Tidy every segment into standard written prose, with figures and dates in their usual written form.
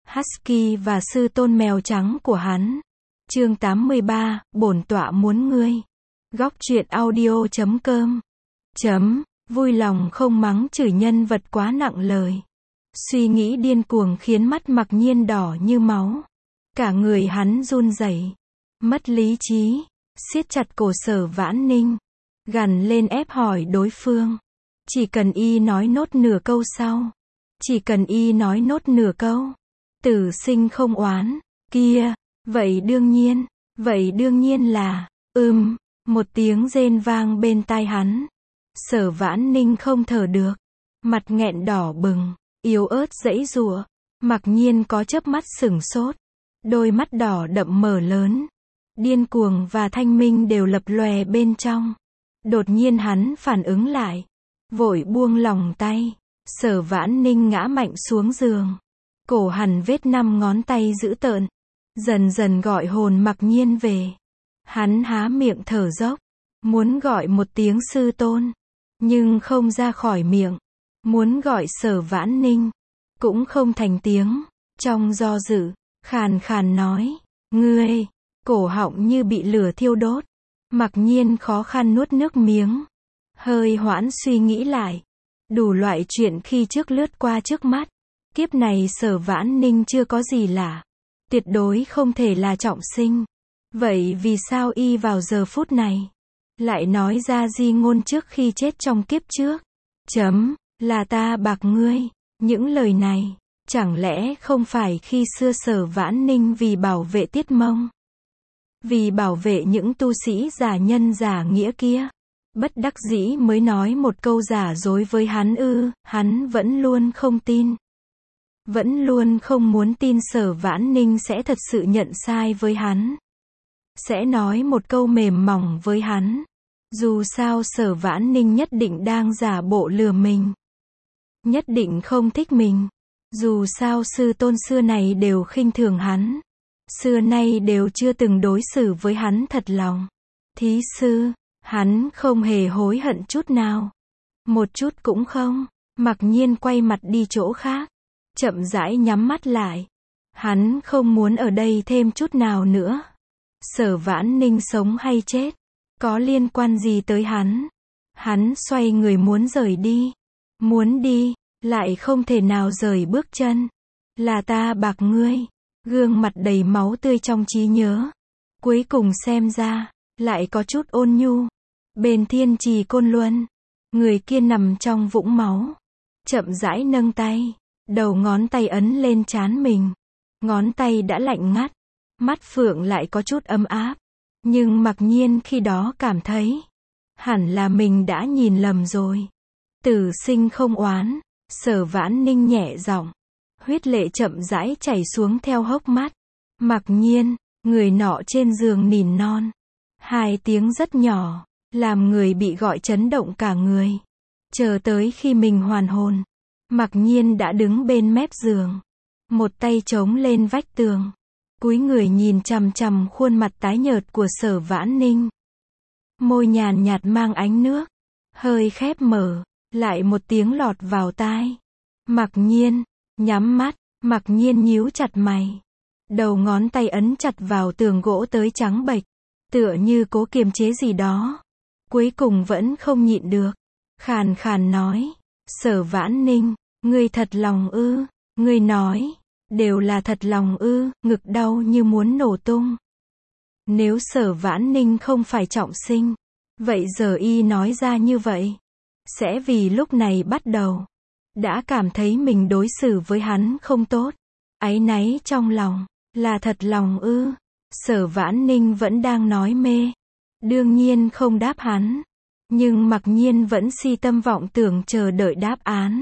Husky và sư tôn mèo trắng của hắn. Chương 83, bổn tọa muốn ngươi. Góc truyện audio.com. Vui lòng không mắng chửi nhân vật quá nặng lời. Suy nghĩ điên cuồng khiến mắt Mặc Nhiên đỏ như máu. Cả người hắn run rẩy, mất lý trí, siết chặt cổ Sở Vãn Ninh, gằn lên ép hỏi đối phương. Chỉ cần y nói nốt nửa câu sau. Chỉ cần y nói nốt nửa câu. Tử sinh không oán. Kia, vậy đương nhiên là, một tiếng rên vang bên tai hắn. Sở Vãn Ninh không thở được, mặt nghẹn đỏ bừng, yếu ớt giãy giụa. Mặc Nhiên có chớp mắt sửng sốt, đôi mắt đỏ đậm mở lớn, điên cuồng và thanh minh đều lập lòe bên trong. Đột nhiên hắn phản ứng lại, vội buông lỏng tay. Sở Vãn Ninh ngã mạnh xuống giường, cổ hằn vết 5 ngón tay dữ tợn, dần dần gọi hồn Mặc Nhiên về. Hắn há miệng thở dốc, muốn gọi một tiếng sư tôn, nhưng không ra khỏi miệng. Muốn gọi Sở Vãn Ninh, cũng không thành tiếng. Trong do dự, khàn khàn nói, ngươi, cổ họng như bị lửa thiêu đốt. Mặc Nhiên khó khăn nuốt nước miếng, hơi hoãn suy nghĩ lại. Đủ loại chuyện khi trước lướt qua trước mắt. Kiếp này Sở Vãn Ninh chưa có gì lạ, tuyệt đối không thể là trọng sinh. Vậy vì sao y vào giờ phút này lại nói ra di ngôn trước khi chết trong kiếp trước? Là ta bạc ngươi. Những lời này, chẳng lẽ không phải khi xưa Sở Vãn Ninh vì bảo vệ Tiết Mông, vì bảo vệ những tu sĩ giả nhân giả nghĩa kia, bất đắc dĩ mới nói một câu giả dối với hắn ư? Hắn vẫn luôn không tin, vẫn luôn không muốn tin Sở Vãn Ninh sẽ thật sự nhận sai với hắn, sẽ nói một câu mềm mỏng với hắn. Dù sao Sở Vãn Ninh nhất định đang giả bộ lừa mình, nhất định không thích mình. Dù sao sư tôn xưa này đều khinh thường hắn, xưa nay đều chưa từng đối xử với hắn thật lòng. Thí sư, hắn không hề hối hận chút nào, một chút cũng không. Mặc Nhiên quay mặt đi chỗ khác, chậm rãi nhắm mắt lại. Hắn không muốn ở đây thêm chút nào nữa. Sở Vãn Ninh sống hay chết, có liên quan gì tới hắn? Hắn xoay người muốn rời đi, muốn đi, lại không thể nào rời bước chân. Là ta bạc ngươi. Gương mặt đầy máu tươi trong trí nhớ, cuối cùng xem ra lại có chút ôn nhu. Bên Thiên Trì Côn Luân, người kia nằm trong vũng máu, chậm rãi nâng tay, đầu ngón tay ấn lên trán mình. Ngón tay đã lạnh ngắt, mắt phượng lại có chút ấm áp. Nhưng Mặc Nhiên khi đó cảm thấy, hẳn là mình đã nhìn lầm rồi. Tử sinh không oán. Sở Vãn Ninh nhẹ giọng, huyết lệ chậm rãi chảy xuống theo hốc mắt. Mặc Nhiên, người nọ trên giường nỉ non. 2 tiếng rất nhỏ, làm người bị gọi chấn động cả người. Chờ tới khi mình hoàn hồn, Mặc Nhiên đã đứng bên mép giường, một tay chống lên vách tường, cúi người nhìn chằm chằm khuôn mặt tái nhợt của Sở Vãn Ninh. Môi nhàn nhạt mang ánh nước, hơi khép mở, lại một tiếng lọt vào tai. Mặc Nhiên, nhắm mắt. Mặc Nhiên nhíu chặt mày, đầu ngón tay ấn chặt vào tường gỗ tới trắng bệch, tựa như cố kiềm chế gì đó. Cuối cùng vẫn không nhịn được, khàn khàn nói, Sở Vãn Ninh, ngươi thật lòng ư? Ngươi nói, đều là thật lòng ư? Ngực đau như muốn nổ tung. Nếu Sở Vãn Ninh không phải trọng sinh, vậy giờ y nói ra như vậy, sẽ vì lúc này bắt đầu đã cảm thấy mình đối xử với hắn không tốt, áy náy trong lòng. Là thật lòng ư? Sở Vãn Ninh vẫn đang nói mê, đương nhiên không đáp hắn, nhưng Mặc Nhiên vẫn si tâm vọng tưởng chờ đợi đáp án.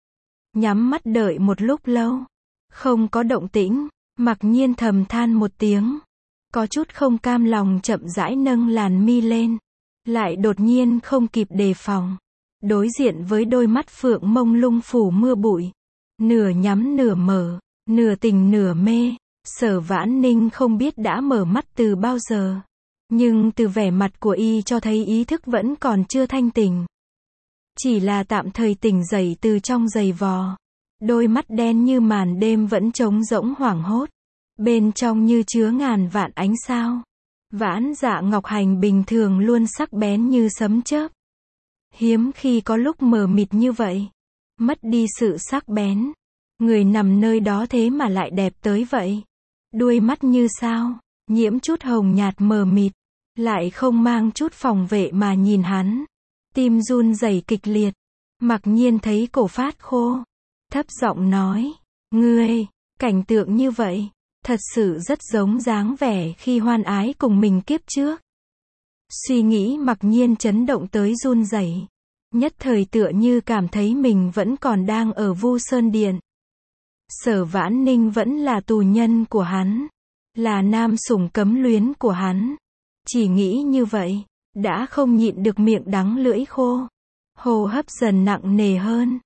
Nhắm mắt đợi một lúc lâu, không có động tĩnh. Mặc Nhiên thầm than một tiếng, có chút không cam lòng chậm rãi nâng làn mi lên, lại đột nhiên không kịp đề phòng, đối diện với đôi mắt phượng mông lung phủ mưa bụi, nửa nhắm nửa mở, nửa tỉnh nửa mê. Sở Vãn Ninh không biết đã mở mắt từ bao giờ, nhưng từ vẻ mặt của y cho thấy ý thức vẫn còn chưa thanh tỉnh, chỉ là tạm thời tỉnh dậy từ trong giày vò. Đôi mắt đen như màn đêm vẫn trống rỗng hoảng hốt. Bên trong như chứa ngàn vạn ánh sao. Vãn Dạ Ngọc Hành bình thường luôn sắc bén như sấm chớp. Hiếm khi có lúc mờ mịt như vậy. Mất đi sự sắc bén. Người nằm nơi đó thế mà lại đẹp tới vậy. Đuôi mắt như sao, nhiễm chút hồng nhạt mờ mịt. Lại không mang chút phòng vệ mà nhìn hắn. Tim run rẩy kịch liệt. Mặc nhiên thấy cổ phát khô. Thấp giọng nói, ngươi, cảnh tượng như vậy, thật sự rất giống dáng vẻ khi hoan ái cùng mình kiếp trước. Suy nghĩ Mặc nhiên chấn động tới run rẩy. Nhất thời tựa như cảm thấy mình vẫn còn đang ở Vu Sơn Điện. Sở Vãn Ninh vẫn là tù nhân của hắn. Là nam sủng cấm luyến của hắn. Chỉ nghĩ như vậy, đã không nhịn được miệng đắng lưỡi khô. Hô hấp dần nặng nề hơn.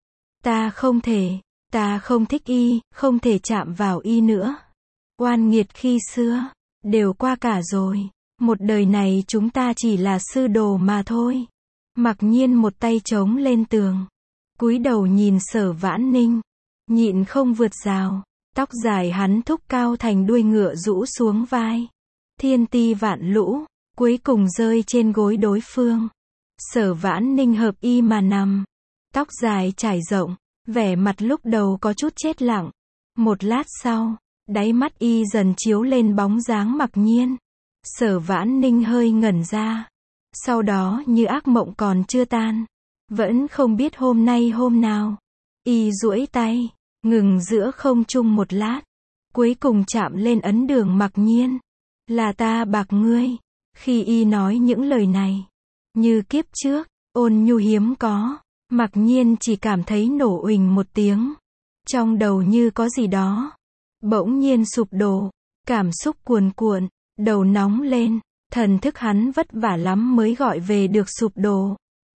Ta không thích y, không thể chạm vào y nữa. Oan nghiệt khi xưa, đều qua cả rồi. Một đời này chúng ta chỉ là sư đồ mà thôi. Mặc nhiên một tay chống lên tường. Cúi đầu nhìn Sở Vãn Ninh. Nhịn không vượt rào. Tóc dài hắn thúc cao thành đuôi ngựa rũ xuống vai. Thiên ti vạn lũ, cuối cùng rơi trên gối đối phương. Sở Vãn Ninh hợp y mà nằm. Tóc dài trải rộng, vẻ mặt lúc đầu có chút chết lặng. Một lát sau, đáy mắt y dần chiếu lên bóng dáng Mặc nhiên. Sở Vãn Ninh hơi ngẩn ra. Sau đó như ác mộng còn chưa tan. Vẫn không biết hôm nay hôm nào. Y duỗi tay, ngừng giữa không trung một lát. Cuối cùng chạm lên ấn đường Mặc nhiên. Là ta bạc ngươi. Khi y nói những lời này, như kiếp trước, ôn nhu hiếm có. Mặc nhiên chỉ cảm thấy nổ uỳnh một tiếng. Trong đầu như có gì đó. Bỗng nhiên sụp đổ. Cảm xúc cuồn cuộn. Đầu nóng lên. Thần thức hắn vất vả lắm mới gọi về được sụp đổ.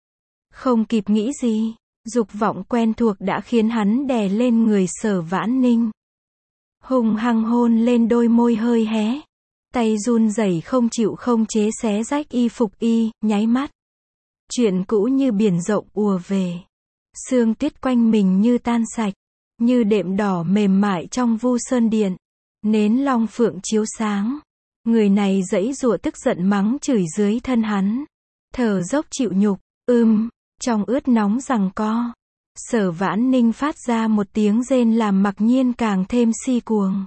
Không kịp nghĩ gì. Dục vọng quen thuộc đã khiến hắn đè lên người Sở Vãn Ninh. Hùng hăng hôn lên đôi môi hơi hé. Tay run rẩy không chịu không chế xé rách y phục y, nháy mắt. Chuyện cũ như biển rộng ùa về. Sương tuyết quanh mình như tan sạch. Như đệm đỏ mềm mại trong Vu Sơn Điện. Nến long phượng chiếu sáng. Người này giãy giụa tức giận mắng chửi dưới thân hắn. Thở dốc chịu nhục, trong ướt nóng giằng co. Sở Vãn Ninh phát ra một tiếng rên làm Mặc nhiên càng thêm si cuồng.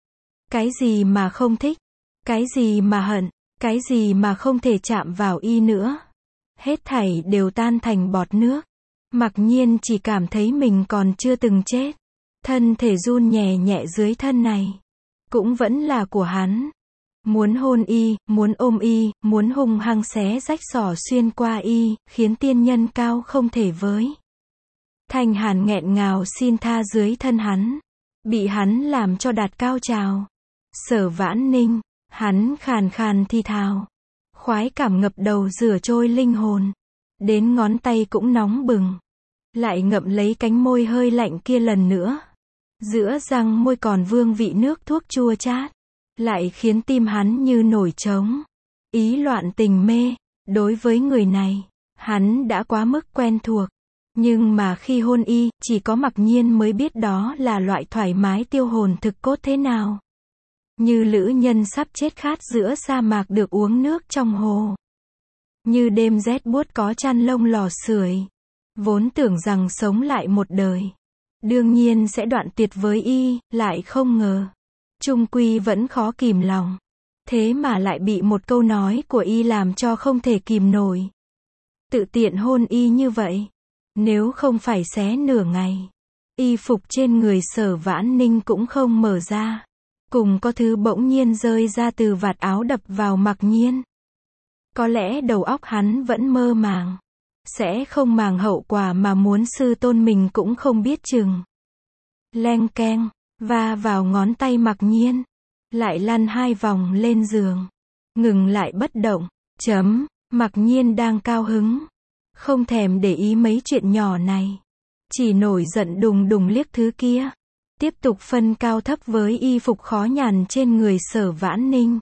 Cái gì mà không thích? Cái gì mà hận? Cái gì mà không thể chạm vào y nữa? Hết thảy đều tan thành bọt nước. Mặc nhiên chỉ cảm thấy mình còn chưa từng chết. Thân thể run nhẹ nhẹ dưới thân này. Cũng vẫn là của hắn. Muốn hôn y, muốn ôm y, muốn hung hăng xé rách xỏ xuyên qua y, khiến tiên nhân cao không thể với. Thanh hàn nghẹn ngào xin tha dưới thân hắn. Bị hắn làm cho đạt cao trào. Sở Vãn Ninh, hắn khàn khàn thì thào. Khoái cảm ngập đầu rửa trôi linh hồn. Đến ngón tay cũng nóng bừng. Lại ngậm lấy cánh môi hơi lạnh kia lần nữa. Giữa răng môi còn vương vị nước thuốc chua chát. Lại khiến tim hắn như nổi trống. Ý loạn tình mê. Đối với người này, hắn đã quá mức quen thuộc. Nhưng mà khi hôn y, chỉ có Mặc nhiên mới biết đó là loại thoải mái tiêu hồn thực cốt thế nào. Như lữ nhân sắp chết khát giữa sa mạc được uống nước trong hồ. Như đêm rét buốt có chăn lông lò sưởi. Vốn tưởng rằng sống lại một đời. Đương nhiên sẽ đoạn tuyệt với y, lại không ngờ. Chung quy vẫn khó kìm lòng. Thế mà lại bị một câu nói của y làm cho không thể kìm nổi. Tự tiện hôn y như vậy. Nếu không phải xé nửa ngày. Y phục trên người Sở Vãn Ninh cũng không mở ra. Cùng có thứ bỗng nhiên rơi ra từ vạt áo đập vào Mặc nhiên. Có lẽ đầu óc hắn vẫn mơ màng. Sẽ không màng hậu quả mà muốn sư tôn mình cũng không biết chừng. Leng keng, va vào ngón tay Mặc nhiên. Lại lăn 2 vòng lên giường. Ngừng lại bất động. Mặc nhiên đang cao hứng. Không thèm để ý mấy chuyện nhỏ này. Chỉ nổi giận đùng đùng liếc thứ kia. Tiếp tục phân cao thấp với y phục khó nhằn trên người Sở Vãn Ninh.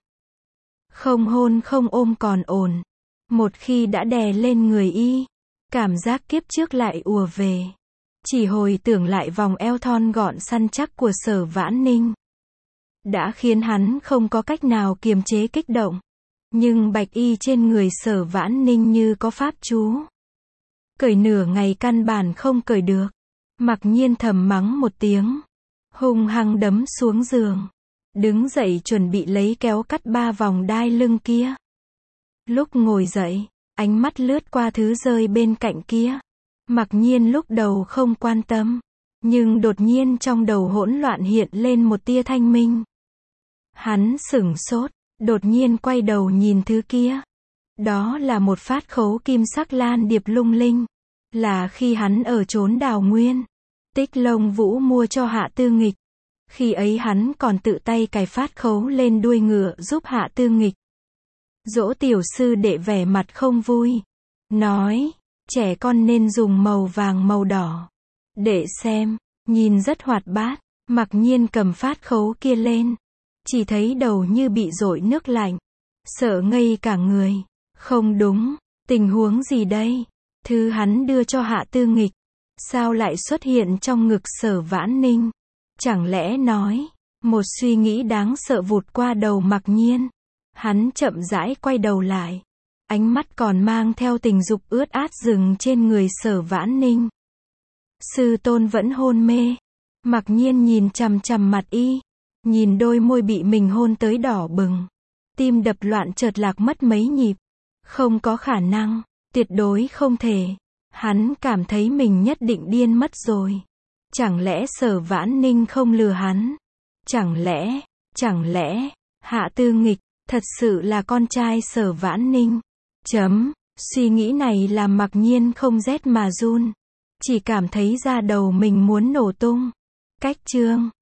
Không hôn không ôm còn ổn. Một khi đã đè lên người y, cảm giác kiếp trước lại ùa về. Chỉ hồi tưởng lại vòng eo thon gọn săn chắc của Sở Vãn Ninh, đã khiến hắn không có cách nào kiềm chế kích động. Nhưng bạch y trên người Sở Vãn Ninh như có pháp chú. Cởi nửa ngày căn bản không cởi được. Mặc Nhiên thầm mắng một tiếng, hung hăng đấm xuống giường. Đứng dậy chuẩn bị lấy kéo cắt 3 vòng đai lưng kia. Lúc ngồi dậy, ánh mắt lướt qua thứ rơi bên cạnh kia. Mặc Nhiên lúc đầu không quan tâm, nhưng đột nhiên trong đầu hỗn loạn hiện lên một tia thanh minh. Hắn sửng sốt, đột nhiên quay đầu nhìn thứ kia. Đó là một phát khấu kim sắc lan điệp lung linh. Là khi hắn ở chốn Đào Nguyên, Tích Lông Vũ mua cho Hạ Tư Nghịch. Khi ấy hắn còn tự tay cài phát khấu lên đuôi ngựa giúp Hạ Tư Nghịch. Dỗ tiểu sư đệ vẻ mặt không vui, nói, trẻ con nên dùng màu vàng màu đỏ. Đệ xem, nhìn rất hoạt bát. Mặc Nhiên cầm phát khấu kia lên, chỉ thấy đầu như bị dội nước lạnh, sợ ngây cả người. Không đúng, tình huống gì đây? Thứ hắn đưa cho Hạ Tư Nghịch, sao lại xuất hiện trong ngực Sở Vãn Ninh? Chẳng lẽ nói, một suy nghĩ đáng sợ vụt qua đầu Mặc Nhiên. Hắn chậm rãi quay đầu lại, ánh mắt còn mang theo tình dục ướt át dừng trên người Sở Vãn Ninh. Sư tôn vẫn hôn mê. Mặc Nhiên nhìn chằm chằm mặt y, nhìn đôi môi bị mình hôn tới đỏ bừng. Tim đập loạn chợt lạc mất mấy nhịp. Không có khả năng, tuyệt đối không thể. Hắn cảm thấy mình nhất định điên mất rồi. Chẳng lẽ Sở Vãn Ninh không lừa hắn? Chẳng lẽ, Hạ Tư Nghịch thật sự là con trai Sở Vãn Ninh? Suy nghĩ này làm Mặc Nhiên không rét mà run. Chỉ cảm thấy da đầu mình muốn nổ tung. Cách chương